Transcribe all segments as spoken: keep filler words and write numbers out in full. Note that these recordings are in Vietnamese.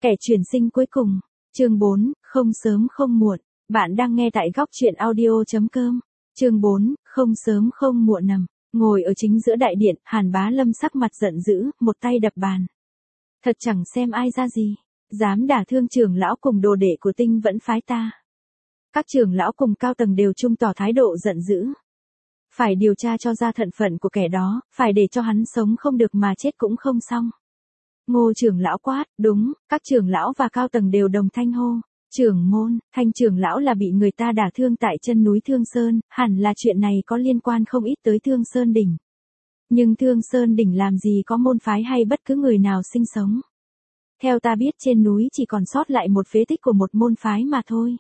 Kẻ chuyển sinh cuối cùng. Chương bốn, không sớm không muộn. Bạn đang nghe tại góc truyện audio.com. Chương bốn, không sớm không muộn nằm. Ngồi ở chính giữa đại điện, Hàn Bá Lâm sắc mặt giận dữ, một tay đập bàn. Thật chẳng xem ai ra gì. Dám đả thương trưởng lão cùng đồ đệ của Tinh Vẫn phái ta. Các trưởng lão cùng cao tầng đều chung tỏ thái độ giận dữ. Phải điều tra cho ra thân phận của kẻ đó, phải để cho hắn sống không được mà chết cũng không xong. Ngô trưởng lão quát, đúng, các trưởng lão và cao tầng đều đồng thanh hô. Trưởng môn, Thanh trưởng lão là bị người ta đả thương tại chân núi Thương Sơn, hẳn là chuyện này có liên quan không ít tới Thương Sơn đỉnh. Nhưng Thương Sơn đỉnh làm gì có môn phái hay bất cứ người nào sinh sống. Theo ta biết trên núi chỉ còn sót lại một phế tích của một môn phái mà thôi.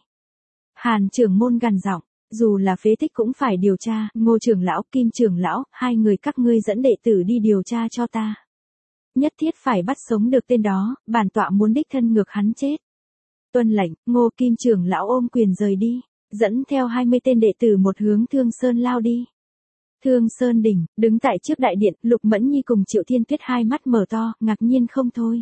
Hàn trưởng môn gằn giọng, dù là phế tích cũng phải điều tra. Ngô trưởng lão, Kim trưởng lão, hai người các ngươi dẫn đệ tử đi điều tra cho ta. Nhất thiết phải bắt sống được tên đó, bản tọa muốn đích thân ngược hắn chết. Tuân lệnh, Ngô Kim trưởng lão ôm quyền rời đi, dẫn theo hai mươi tên đệ tử một hướng Thương Sơn lao đi. Thương Sơn đỉnh, đứng tại trước đại điện, Lục Mẫn Nhi cùng Triệu Thiên Tuyết hai mắt mở to, ngạc nhiên không thôi.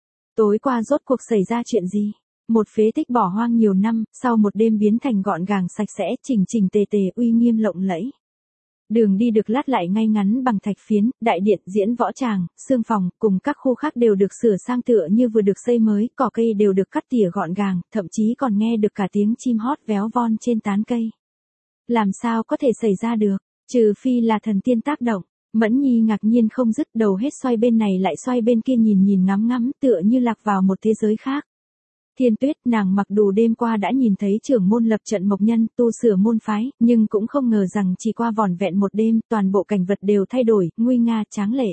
Tối qua rốt cuộc xảy ra chuyện gì? Một phế tích bỏ hoang nhiều năm, sau một đêm biến thành gọn gàng sạch sẽ, chỉnh chỉnh tề tề, uy nghiêm lộng lẫy. Đường đi được lát lại ngay ngắn bằng thạch phiến, đại điện, diễn võ tràng, xương phòng, cùng các khu khác đều được sửa sang tựa như vừa được xây mới, cỏ cây đều được cắt tỉa gọn gàng, thậm chí còn nghe được cả tiếng chim hót véo von trên tán cây. Làm sao có thể xảy ra được, trừ phi là thần tiên tác động. Mẫn Nhi ngạc nhiên không dứt, đầu hết xoay bên này lại xoay bên kia, nhìn nhìn ngắm ngắm, tựa như lạc vào một thế giới khác. Thiên Tuyết, nàng mặc dù đêm qua đã nhìn thấy trưởng môn lập trận mộc nhân, tu sửa môn phái, nhưng cũng không ngờ rằng chỉ qua vỏn vẹn một đêm, toàn bộ cảnh vật đều thay đổi, nguy nga tráng lệ.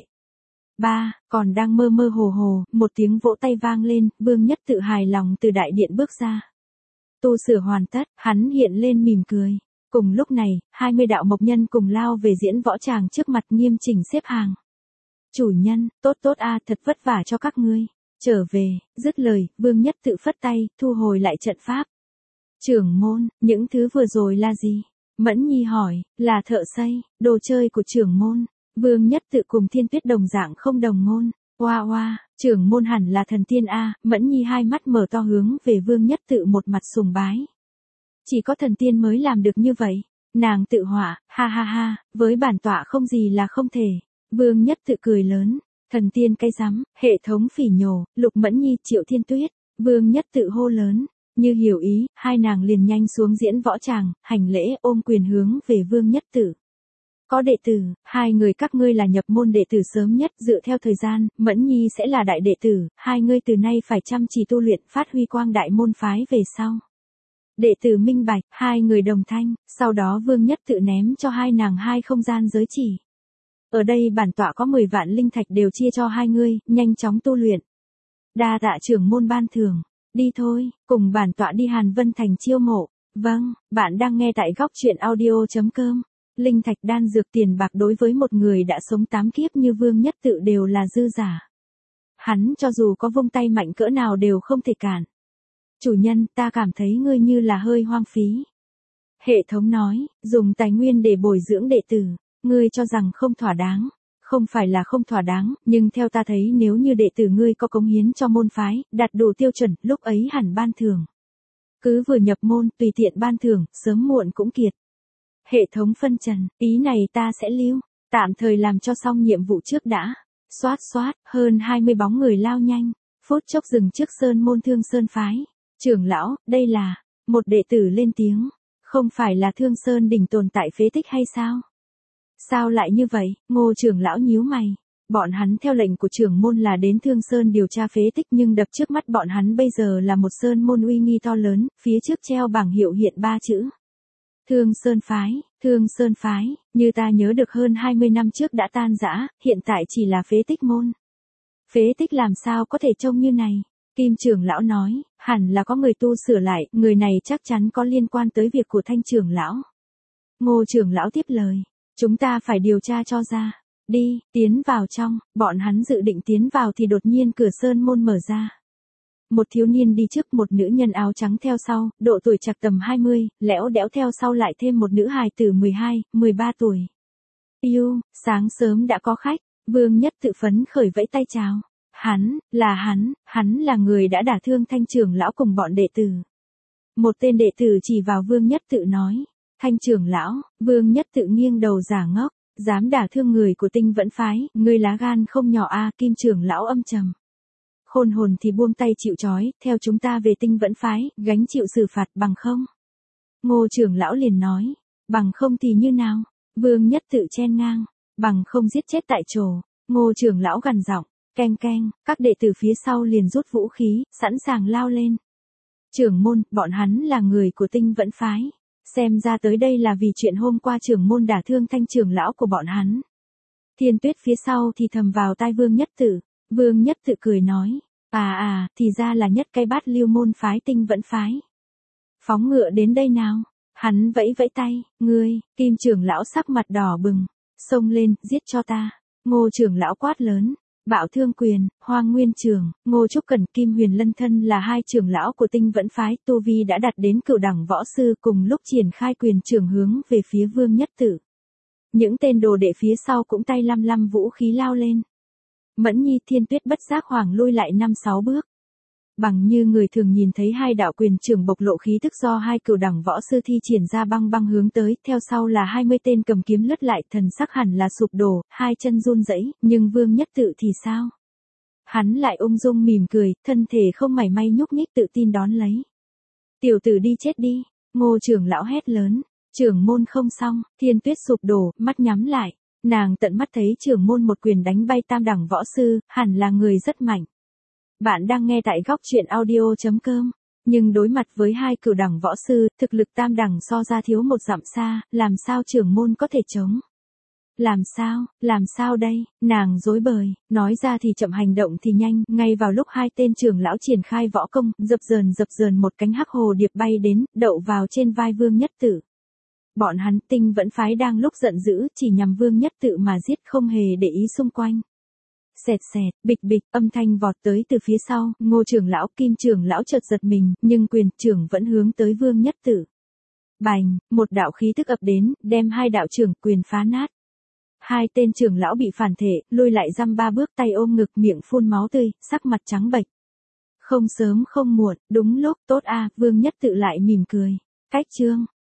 Ba, còn đang mơ mơ hồ hồ, một tiếng vỗ tay vang lên, Vương Nhất tự hài lòng từ đại điện bước ra. Tu sửa hoàn tất, hắn hiện lên mỉm cười. Cùng lúc này, hai mươi đạo mộc nhân cùng lao về diễn võ tràng trước mặt nghiêm chỉnh xếp hàng. Chủ nhân, tốt tốt a, thật vất vả cho các ngươi. Trở về, dứt lời, Vương Nhất tự phất tay, thu hồi lại trận pháp. Trưởng môn, những thứ vừa rồi là gì? Mẫn Nhi hỏi, là thợ xây, đồ chơi của trưởng môn. Vương Nhất tự cùng Thiên Tuyết đồng dạng không đồng ngôn. Oa oa, trưởng môn hẳn là thần tiên a. Mẫn Nhi hai mắt mở to hướng về Vương Nhất tự một mặt sùng bái. Chỉ có thần tiên mới làm được như vậy. Nàng tự họa, ha ha ha, với bản tọa không gì là không thể. Vương Nhất tự cười lớn. Thần tiên cái rắm, hệ thống phỉ nhổ, Lục Mẫn Nhi, Triệu Thiên Tuyết, Vương Nhất tự hô lớn. Như hiểu ý, hai nàng liền nhanh xuống diễn võ tràng, hành lễ ôm quyền hướng về Vương Nhất tự. Có đệ tử, hai người các ngươi là nhập môn đệ tử sớm nhất, dựa theo thời gian, Mẫn Nhi sẽ là đại đệ tử, hai ngươi từ nay phải chăm chỉ tu luyện, phát huy quang đại môn phái về sau. Đệ tử minh bạch, hai người đồng thanh, sau đó Vương Nhất tự ném cho hai nàng hai không gian giới chỉ. Ở đây bản tọa có mười vạn linh thạch đều chia cho hai ngươi, nhanh chóng tu luyện. Đa tạ trưởng môn ban thưởng, đi thôi, cùng bản tọa đi Hàn Vân Thành chiêu mộ. Vâng, bạn đang nghe tại góc truyện audio.com. Linh thạch đan dược tiền bạc đối với một người đã sống tám kiếp như Vương Nhất tự đều là dư giả. Hắn cho dù có vung tay mạnh cỡ nào đều không thể cản. Chủ nhân, ta cảm thấy ngươi như là hơi hoang phí. Hệ thống nói, dùng tài nguyên để bồi dưỡng đệ tử. Ngươi cho rằng không thỏa đáng, không phải là không thỏa đáng, nhưng theo ta thấy nếu như đệ tử ngươi có cống hiến cho môn phái, đạt đủ tiêu chuẩn, lúc ấy hẳn ban thưởng. Cứ vừa nhập môn, tùy tiện ban thưởng, sớm muộn cũng kiệt. Hệ thống phân trần, ý này ta sẽ lưu, tạm thời làm cho xong nhiệm vụ trước đã. Xoát xoát, hơn hai mươi bóng người lao nhanh, phút chốc dừng trước sơn môn Thương Sơn phái. Trưởng lão, đây là, một đệ tử lên tiếng, không phải là Thương Sơn đỉnh tồn tại phế tích hay sao? Sao lại như vậy? Ngô trưởng lão nhíu mày. Bọn hắn theo lệnh của trưởng môn là đến Thương Sơn điều tra phế tích, nhưng đập trước mắt bọn hắn bây giờ là một sơn môn uy nghi to lớn, phía trước treo bảng hiệu hiện ba chữ. Thương Sơn phái, Thương Sơn phái, như ta nhớ được hơn hai mươi năm trước đã tan rã, hiện tại chỉ là phế tích môn. Phế tích làm sao có thể trông như này? Kim trưởng lão nói, hẳn là có người tu sửa lại, người này chắc chắn có liên quan tới việc của Thanh trưởng lão. Ngô trưởng lão tiếp lời. Chúng ta phải điều tra cho ra. Đi, tiến vào trong, bọn hắn dự định tiến vào thì đột nhiên cửa sơn môn mở ra. Một thiếu niên đi trước, một nữ nhân áo trắng theo sau, độ tuổi chạc tầm hai mươi, lẽo đẽo theo sau lại thêm một nữ hài tử mười hai, mười ba tuổi. Yêu, sáng sớm đã có khách, Vương Nhất tự phấn khởi vẫy tay chào. Hắn, là hắn, hắn là người đã đả thương Thanh trưởng lão cùng bọn đệ tử. Một tên đệ tử chỉ vào Vương Nhất Tự nói. Thanh trưởng lão, Vương Nhất Tự nghiêng đầu giả ngốc, dám đả thương người của Tinh Vẫn phái, ngươi lá gan không nhỏ a. Kim trưởng lão âm trầm. Khôn hồn thì buông tay chịu trói, theo chúng ta về Tinh Vẫn phái, gánh chịu xử phạt bằng không. Ngô trưởng lão liền nói, bằng không thì như nào? Vương Nhất Tự chen ngang, bằng không giết chết tại chỗ. Ngô trưởng lão gằn giọng, keng keng, các đệ tử phía sau liền rút vũ khí, sẵn sàng lao lên. Trưởng môn, bọn hắn là người của Tinh Vẫn phái. Xem ra tới đây là vì chuyện hôm qua trưởng môn đả thương Thanh trưởng lão của bọn hắn. Thiên Tuyết phía sau thì thầm vào tai Vương Nhất Tự. Vương Nhất Tự cười nói, à à, thì ra là nhất cái bát Lưu môn phái Tinh Vẫn phái. Phóng ngựa đến đây nào. Hắn vẫy vẫy tay, ngươi, Kim trưởng lão sắc mặt đỏ bừng. Xông lên, giết cho ta. Ngô trưởng lão quát lớn. Bạo Thương Quyền, Hoang Nguyên Trường, Ngô Trúc Cẩn, Kim Huyền Lân thân là hai trưởng lão của Tinh Vẫn phái, tu vi đã đạt đến cửu đẳng võ sư, cùng lúc triển khai quyền trường hướng về phía Vương Nhất Tự. Những tên đồ đệ phía sau cũng tay lăm lăm vũ khí lao lên. Mẫn Nhi, Thiên Tuyết bất giác hoảng lui lại năm sáu bước. Bằng như người thường nhìn thấy hai đạo quyền trưởng bộc lộ khí tức do hai cửu đẳng võ sư thi triển ra băng băng hướng tới, theo sau là hai mươi tên cầm kiếm lướt lại, thần sắc hẳn là sụp đổ, hai chân run rẩy, nhưng Vương Nhất Tự thì sao? Hắn lại ung dung mỉm cười, thân thể không mảy may nhúc nhích, tự tin đón lấy. Tiểu tử đi chết đi, Ngô trưởng lão hét lớn, trưởng môn không xong. Thiên Tuyết sụp đổ, mắt nhắm lại, nàng tận mắt thấy trưởng môn một quyền đánh bay tam đẳng võ sư, hẳn là người rất mạnh. Bạn đang nghe tại góc truyện audio chấm com, nhưng đối mặt với hai cửu đẳng võ sư, thực lực tam đẳng so ra thiếu một dặm xa, làm sao trưởng môn có thể chống? Làm sao, làm sao đây? Nàng rối bời, nói ra thì chậm, hành động thì nhanh, ngay vào lúc hai tên trưởng lão triển khai võ công, dập dờn dập dờn một cánh hắc hồ điệp bay đến, đậu vào trên vai Vương Nhất Tự. Bọn hắn Tinh Vẫn phái đang lúc giận dữ, chỉ nhằm Vương Nhất Tự mà giết, không hề để ý xung quanh. Xẹt xẹt, bịch bịch, âm thanh vọt tới từ phía sau, Ngô trưởng lão, Kim trưởng lão chợt giật mình, nhưng quyền trưởng vẫn hướng tới Vương Nhất Tự. Bành, một đạo khí tức ập đến, đem hai đạo trưởng quyền phá nát. Hai tên trưởng lão bị phản thể, lùi lại dăm ba bước, tay ôm ngực, miệng phun máu tươi, sắc mặt trắng bệch. Không sớm không muộn, đúng lúc, tốt a. Vương Nhất Tự lại mỉm cười. Cách chương